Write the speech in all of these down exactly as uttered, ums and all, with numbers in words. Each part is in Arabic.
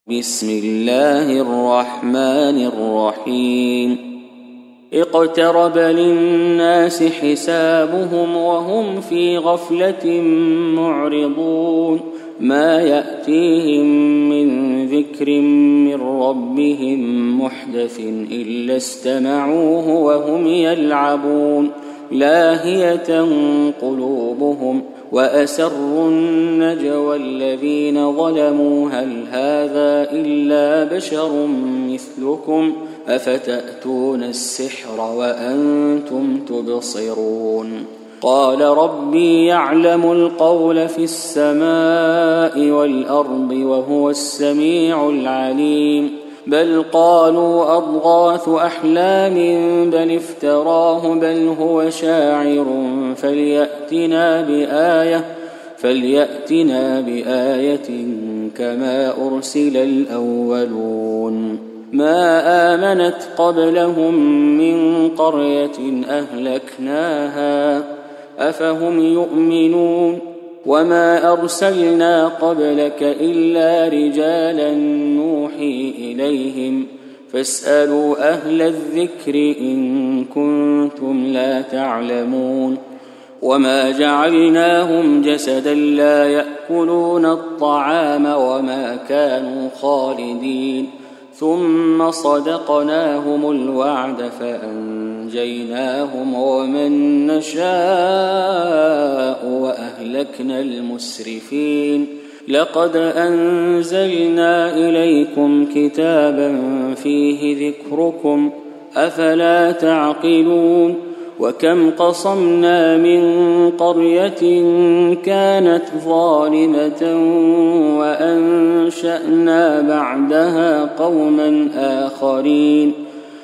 بسم الله الرحمن الرحيم اقترب للناس حسابهم وهم في غفلة معرضون ما يأتيهم من ذكر من ربهم محدث إلا استمعوه وهم يلعبون لاهية قلوبهم وأسروا النجوى الذين ظلموا هل هذا إلا بشر مثلكم أفتأتون السحر وأنتم تبصرون قال ربي يعلم القول في السماء والأرض وهو السميع العليم بل قالوا أضغاث أحلام بل افتراه بل هو شاعر فليأتنا بآية فليأتنا بآية كما أرسل الأولون ما آمنت قبلهم من قرية أهلكناها أفهم يؤمنون وما أرسلنا قبلك إلا رجالا نوحي إليهم فاسألوا أهل الذكر إن كنتم لا تعلمون وما جعلناهم جسدا لا يأكلون الطعام وما كانوا خالدين ثم صدقناهم الوعد فأنجيناهم ومن نشاء وأهلكنا المسرفين لقد أنزلنا إليكم كتابا فيه ذكركم أفلا تعقلون وكم قصمنا من قرية كانت ظالمة وأنشأنا بعدها قوما آخرين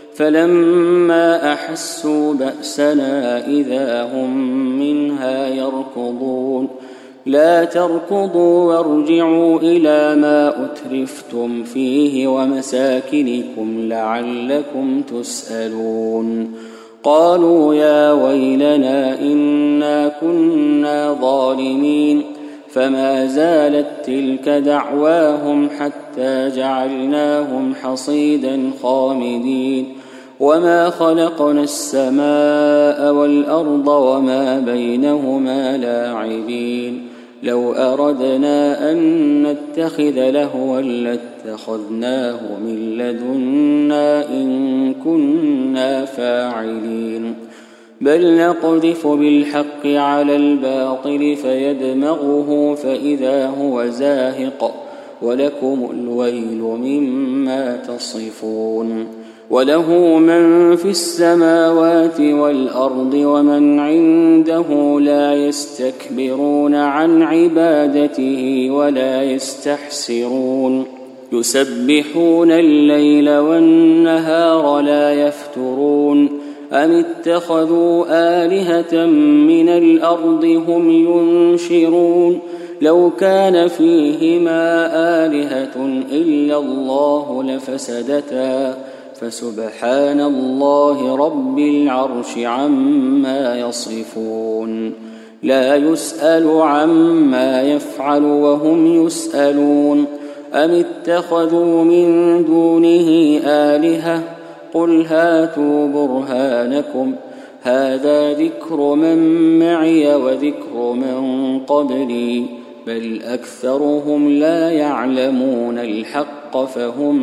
فلما أحسوا بأسنا إذا هم منها يركضون لا تركضوا وارجعوا إلى ما أترفتم فيه ومساكنكم لعلكم تسألون قالوا يا ويلنا إنا كنا ظالمين فما زالت تلك دعواهم حتى جعلناهم حصيدا خامدين وما خلقنا السماء والأرض وما بينهما لاعبين لو أردنا أن نتخذ لهوا لاتخذناه من لدنا إن كنا فاعلين بل نقذف بالحق على الباطل فيدمغه فإذا هو زاهق ولكم الويل مما تصفون وله من في السماوات والأرض ومن عنده لا يستكبرون عن عبادته ولا يستحسرون يسبحون الليل والنهار لا يفترون أم اتخذوا آلهة من الأرض هم ينشرون لو كان فيهما آلهة إلا الله لفسدتا فسبحان الله رب العرش عما يصفون لا يسأل عما يفعل وهم يسألون أم اتخذوا من دونه آلهة قل هاتوا برهانكم هذا ذكر من معي وذكر من قبلي بل أكثرهم لا يعلمون الحق فهم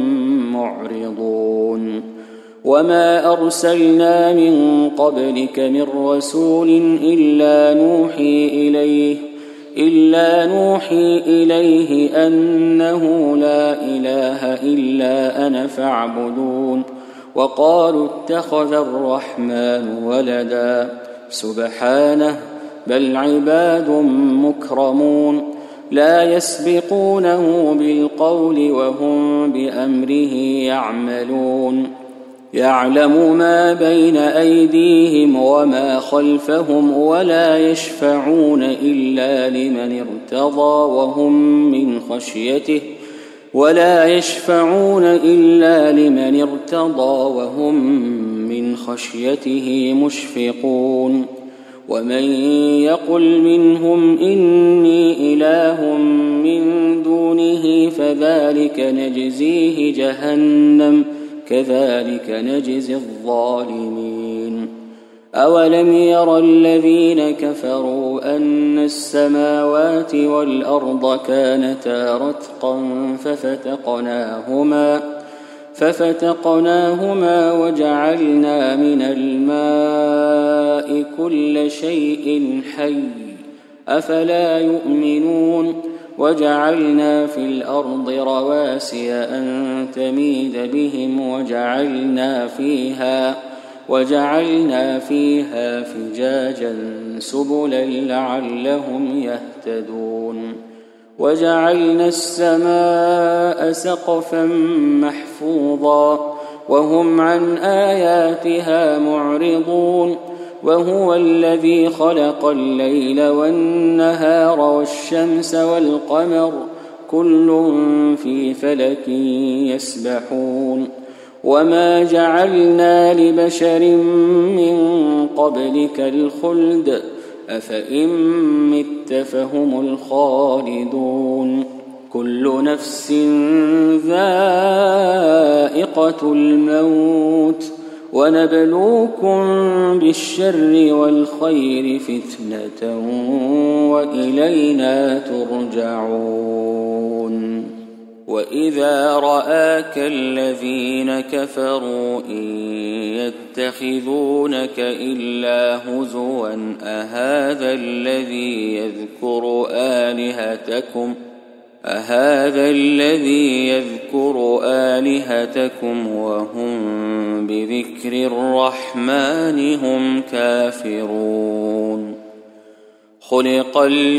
معرضون وما أرسلنا من قبلك من رسول إلا نوحي إليه إلا نوحي إليه أنه لا إله إلا أنا فاعبدون وقالوا اتخذ الرحمن ولدا سبحانه بل عباد مكرمون لا يسبقونه بالقول وهم بأمره يعملون يعلم ما بين أيديهم وما خلفهم ولا يشفعون إلا لمن ارتضى وهم من خشيته ولا يشفعون إلا لمن ارتضى وهم من خشيته مشفقون ومن يقل منهم إني إله من دونه فذلك نجزيه جهنم كذلك نجزي الظالمين. أولم ير الذين كفروا أن السماوات والأرض كانتا رتقا ففتقناهما ففتقناهما وجعلنا من الماء كل شيء حي أفلا يؤمنون. وجعلنا في الأرض رواسي أن تميد بهم وجعلنا فيها وجعلنا فيها فجاجا سبلا لعلهم يهتدون. وجعلنا السماء سقفا محفوظا وهم عن آياتها معرضون. وهو الذي خلق الليل والنهار والشمس والقمر كل في فلك يسبحون. وما جعلنا لبشر من قبلك الخلد أفإن مت فهم الخالدون. كل نفس ذائقة الموت ونبلوكم بالشر والخير فتنة وإلينا ترجعون. وإذا رآك الذين كفروا إن يتخذونك إلا هزوا أهذا الذي يذكر آلهتكم أهذا الذي يذكر آلهتكم وهم بذكر الرحمن هم كافرون. خلق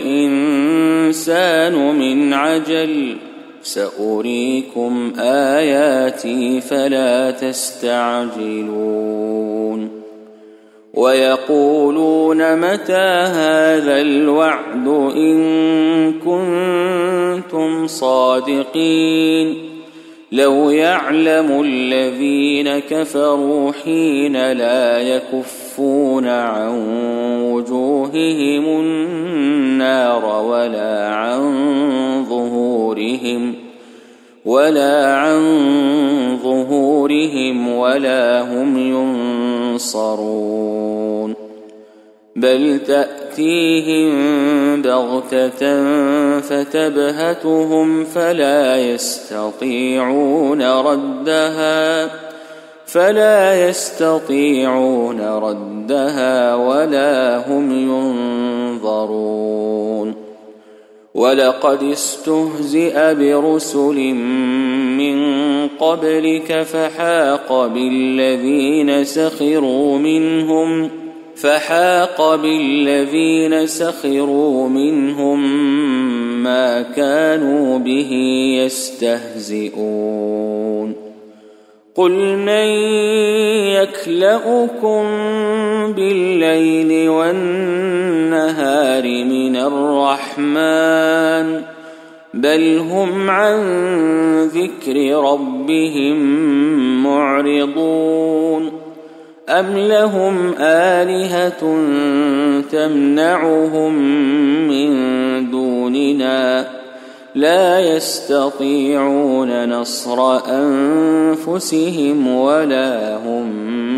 الإنسان من عجل سأريكم آياتي فلا تستعجلون. ويقولون متى هذا الوعد إن كنتم صادقين. لو يعلم الذين كفروا حين لا يكفون عن وجوههم النار ولا عن ظهورهم ولا عن ظهورهم ولا هم ينصرون. بل تأتيهم بغتة فتبهتهم فلا يستطيعون ردها فلا يستطيعون ردها ولا هم ينظرون. ولقد استهزئ برسل من قبلك فحاق بالذين سخروا منهم فحاق بالذين سخروا منهم ما كانوا به يستهزئون. قل من يكلؤكم بالليل والنهار من الرحمن بل هم عن ذكر ربهم معرضون. أم لهم آلهة تمنعهم من دوننا لا يستطيعون نصر أنفسهم ولا هم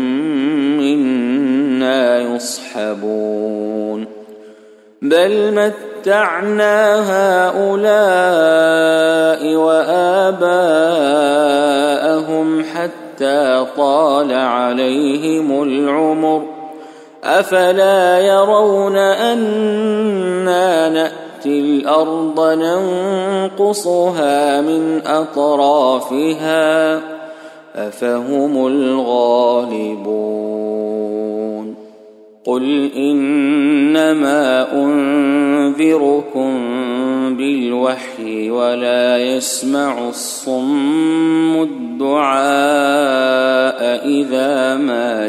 منا يصحبون. بل متعنا هؤلاء وآباءهم حتى طال عليهم العمر أفلا يرون أنا نأتي الأرض ننقصها من أطرافها أفهم الغالبون. قل إنما أنذركم بالوحي ولا يسمع الصم الدعاء إذا ما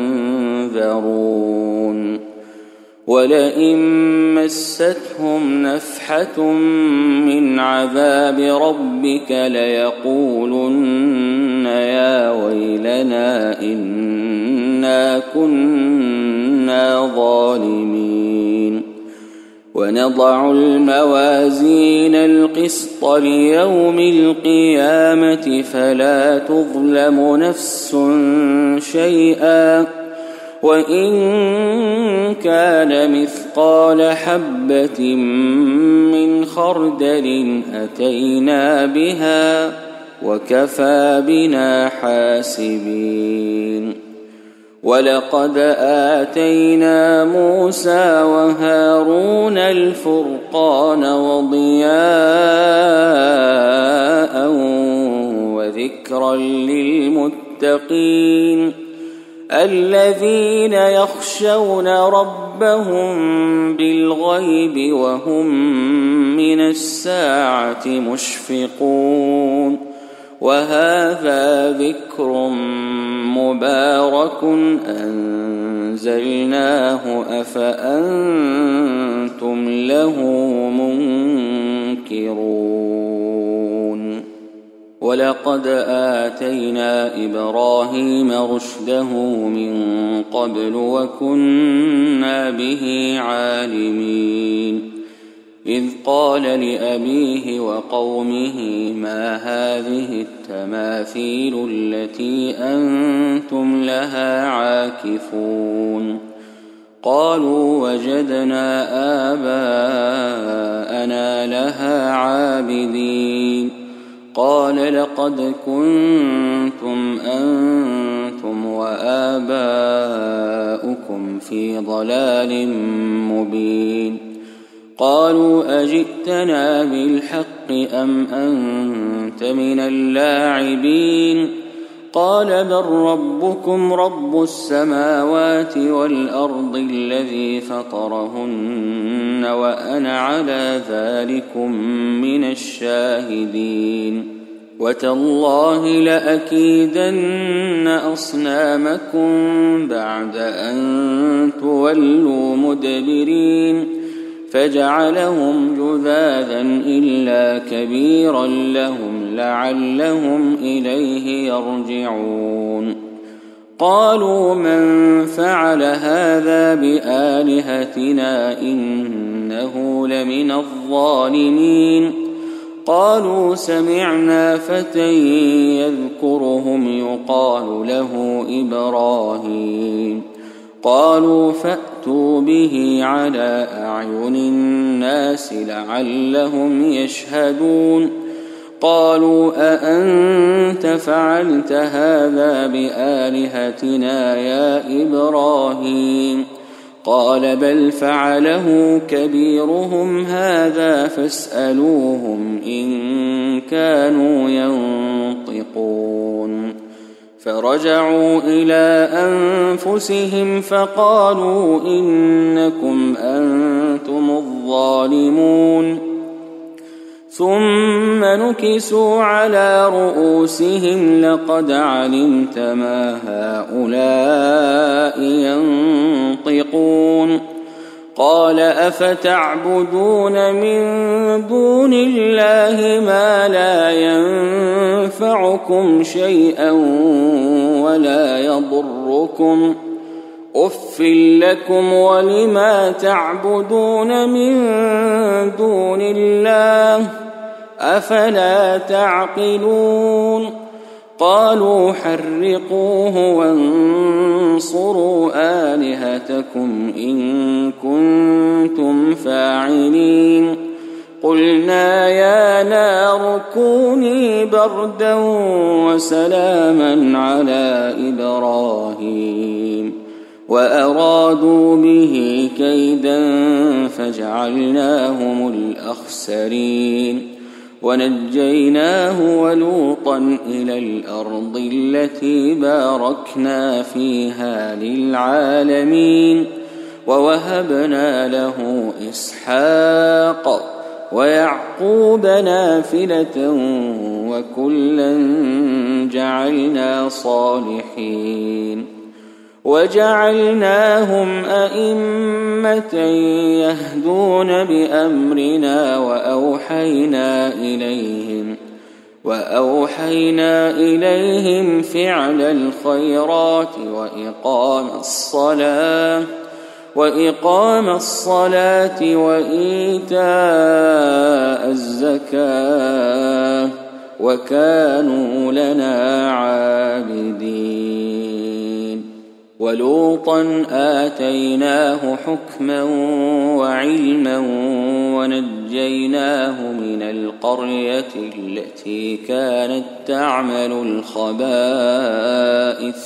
ينذرون. ولئن مستهم نفحة من عذاب ربك ليقولن يا ويلنا إنا كنا كنا ظالمين ونضع الموازين القسط ليوم القيامة فلا تظلم نفس شيئا وإن كان مثقال حبة من خردل أتينا بها وكفى بنا حاسبين ولقد آتينا موسى وهارون الفرقان وضياء وذكرا للمتقين الذين يخشون ربهم بالغيب وهم من الساعة مشفقون وهذا ذكر مبارك أنزلناه أفأنتم له منكرون ولقد آتينا إبراهيم رشده من قبل وكنا به عالمين إذ قال لأبيه وقومه ما هذه التماثيل التي أنتم لها عاكفون قالوا وجدنا آباءنا لها عابدين قال لقد كنتم أنتم وآباؤكم في ضلال مبين قالوا أجئتنا بالحق أم أنت من اللاعبين قال بل ربكم رب السماوات والأرض الذي فطرهن وأنا على ذلكم من الشاهدين وتالله لأكيدن أصنامكم بعد أن تولوا مدبرين فجعلهم جذاذا إلا كبيرا لهم لعلهم إليه يرجعون قالوا من فعل هذا بآلهتنا إنه لمن الظالمين قالوا سمعنا فتى يذكرهم يقال له إبراهيم قالوا فأتوا به على أعين الناس لعلهم يشهدون قالوا أأنت فعلت هذا بآلهتنا يا إبراهيم قال بل فعله كبيرهم هذا فاسألوهم إن كانوا ينطقون فرجعوا إلى أنفسهم فقالوا إنكم أنتم الظالمون ثم نكسوا على رؤوسهم لقد علمت ما هؤلاء ينطقون قال أفتعبدون من دون الله ما لا ينفعكم شيئا ولا يضركم أف لكم ولما تعبدون من دون الله أفلا تعقلون قالوا حرقوه وانصروا آلهتكم إن كنتم فاعلين قلنا يا نار كوني بردا وسلاما على إبراهيم وأرادوا به كيدا فجعلناهم الأخسرين ونجيناه ولوطا إلى الأرض التي باركنا فيها للعالمين ووهبنا له إسحاق ويعقوب نافلة وكلا جعلنا صالحين وجعلناهم أئمة يهدون بأمرنا وأوحينا إليهم وأوحينا إليهم فعل الخيرات وإقام الصلاة وإقام الصلاة وإيتاء الزكاة وكانوا لنا عابدين. ولوطا آتيناه حكما وعلما ونجيناه من القرية التي كانت تعمل الخبائث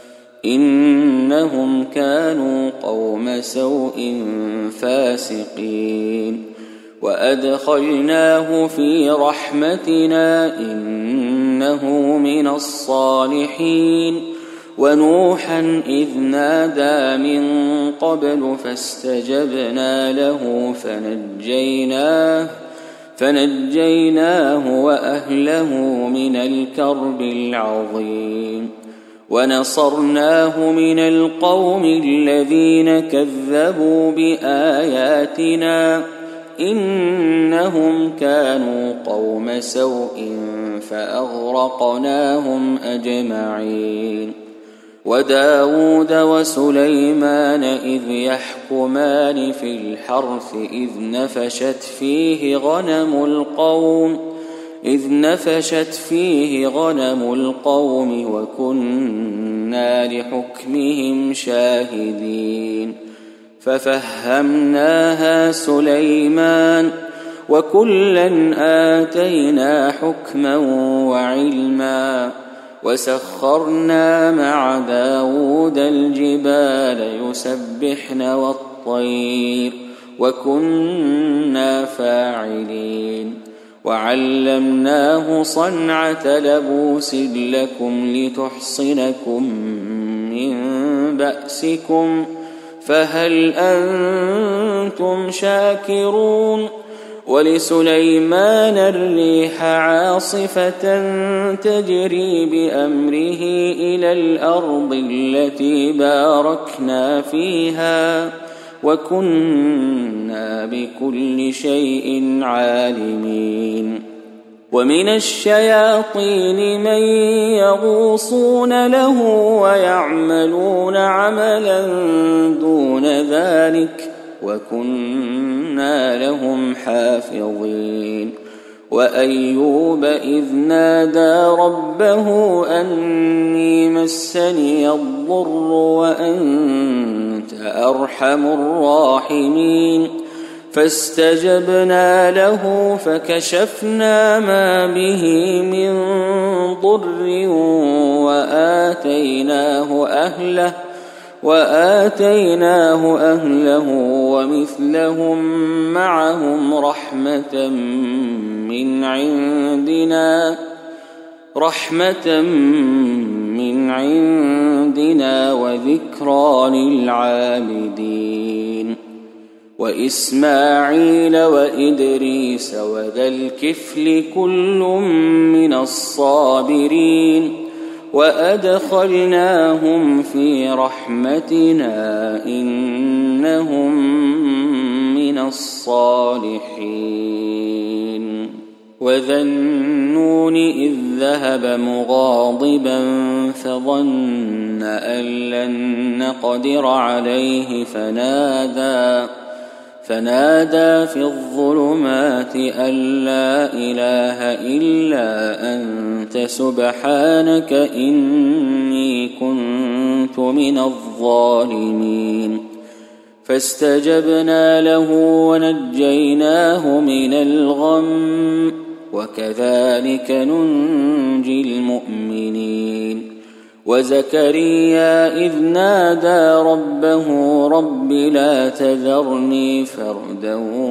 إنهم كانوا قوم سوء فاسقين. وأدخلناه في رحمتنا إنه من الصالحين. ونوحا إذ نادى من قبل فاستجبنا له فنجيناه فنجيناه وأهله من الكرب العظيم. ونصرناه من القوم الذين كذبوا بآياتنا إنهم كانوا قوم سوء فأغرقناهم أجمعين. وداود وسليمان إذ يحكمان في الحرث إذ نفشت فيه غنم القوم إذ نفشت فيه غنم القوم وكنا لحكمهم شاهدين. ففهمناها سليمان وكلا آتينا حكما وعلما. وسخرنا مع داود الجبال يسبحن والطير وكنا فاعلين. وعلمناه صنعة لبوس لكم لتحصنكم من بأسكم فهل أنتم شاكرون. ولسليمان الريح عاصفة تجري بأمره إلى الأرض التي باركنا فيها وكنا بكل شيء عالمين. ومن الشياطين من يغوصون له ويعملون عملا دون ذلك وكنا لهم حافظين. وأيوب إذ نادى ربه أني مسني الضر وأنت أرحم الراحمين فاستجبنا له فكشفنا ما به من ضر وآتيناه أهله وآتيناه أهله ومثلهم معهم رحمة من عندنا رحمة من عندنا وذكرى للعابدين. وإسماعيل وإدريس وذا الكفل كل من الصابرين وأدخلناهم في رحمتنا إنهم من الصالحين. وذا النون إذ ذهب مغاضبا فظن أن لن نقدر عليه فنادى فنادى في الظلمات أن لا إله إلا أنت سبحانك إني كنت من الظالمين. فاستجبنا له ونجيناه من الغم وكذلك ننجي المؤمنين. وزكريا إذ نادى ربه رب لا تذرني فردا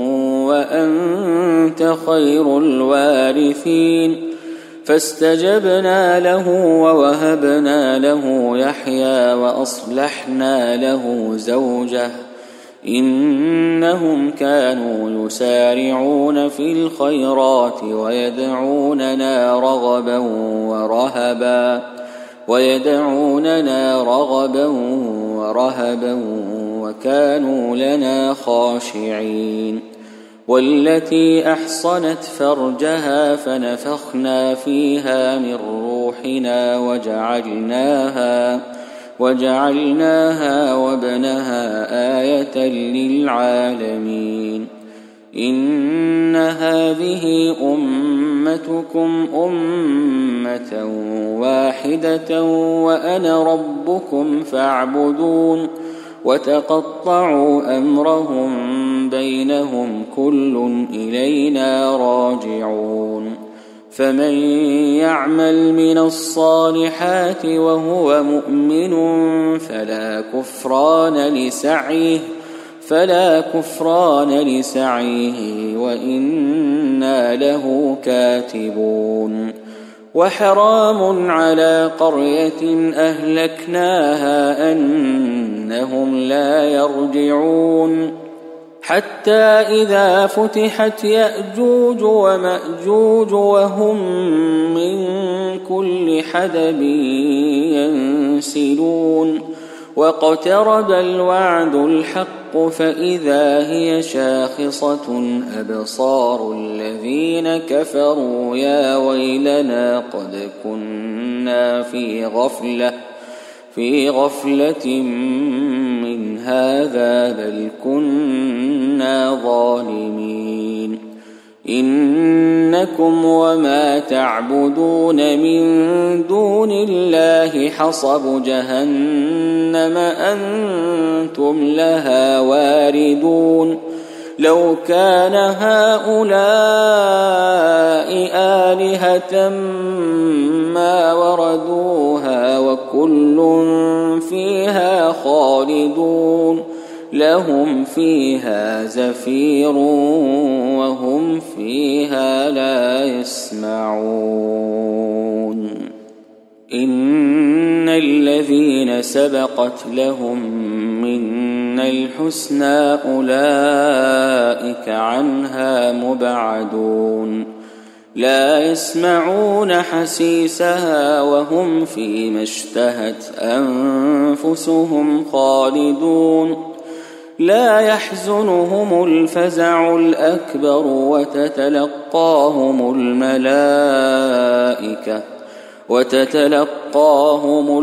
وأنت خير الوارثين فاستجبنا له ووهبنا له يحيى وأصلحنا له زوجه إنهم كانوا يسارعون في الخيرات ويدعوننا رغبا ورهبا ويدعوننا رغبا ورهبا وكانوا لنا خاشعين. والتي أحصنت فرجها فنفخنا فيها من روحنا وجعلناها وجعلناها وابنها آية للعالمين إن هذه أمتكم أمة واحدة وأنا ربكم فاعبدون وتقطعوا أمرهم بينهم كل إلينا راجعون فمن يعمل من الصالحات وهو مؤمن فلا كفران لسعيه فلا كفران لسعيه وإنا له كاتبون وحرام على قرية أهلكناها أنهم لا يرجعون حتى إذا فتحت يأجوج ومأجوج وهم من كل حدب ينسلون واقترب الوعد الحق فإذا هي شاخصة أبصار الذين كفروا يا ويلنا قد كنا في غفلة في غفلة من هذا بل كنا ظالمين إنكم وما تعبدون من دون الله حصب جهنم أنتم لها واردون لو كان هؤلاء آلهة ما وردوها وكل فيها خالدون لهم فيها زفير وهم فيها لا يسمعون إن الذين سبقت لهم منا الحسنى أولئك عنها مبعدون لا يسمعون حسيسها وهم فيما اشتهت أنفسهم خالدون لا يحزنهم الفزع الأكبر وتتلقاهم الملائكة وتتلقاهم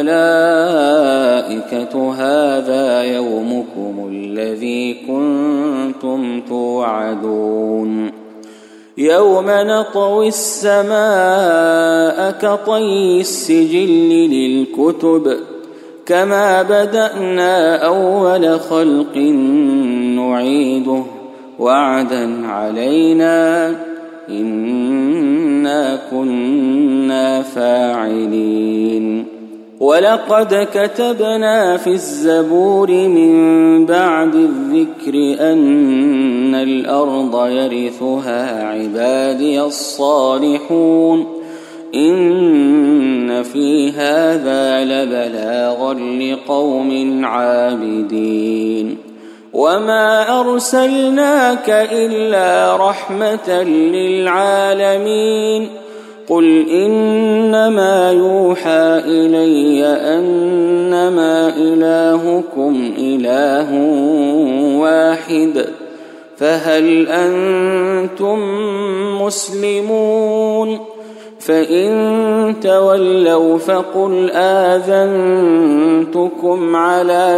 الملائكة هذا يومكم الذي كنتم توعدون يوم نطوي السماء كطي السجل للكتب كما بدأنا أول خلق نعيده وعدا علينا إنا كنا فاعلين ولقد كتبنا في الزبور من بعد الذكر أن الأرض يرثها عبادي الصالحون إن في هذا لبلاغا لقوم عابدين وما أرسلناك إلا رحمة للعالمين قل إنما يوحى إلي أنما إلهكم إله واحد فهل أنتم مسلمون فإن تولوا فقل آذنتكم على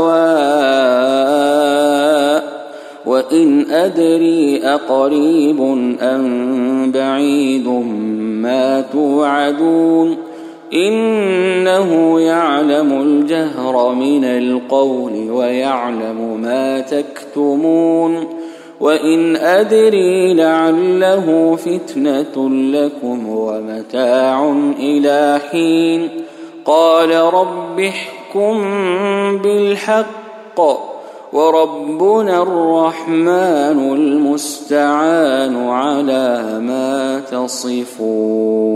سواء وإن أدري أقريب أم بعيد ما توعدون إنه يعلم الجهر من القول ويعلم ما تكتمون وإن أدري لعله فتنة لكم ومتاع إلى حين قال رب احكم بالحق وربنا الرحمن المستعان على ما تصفون.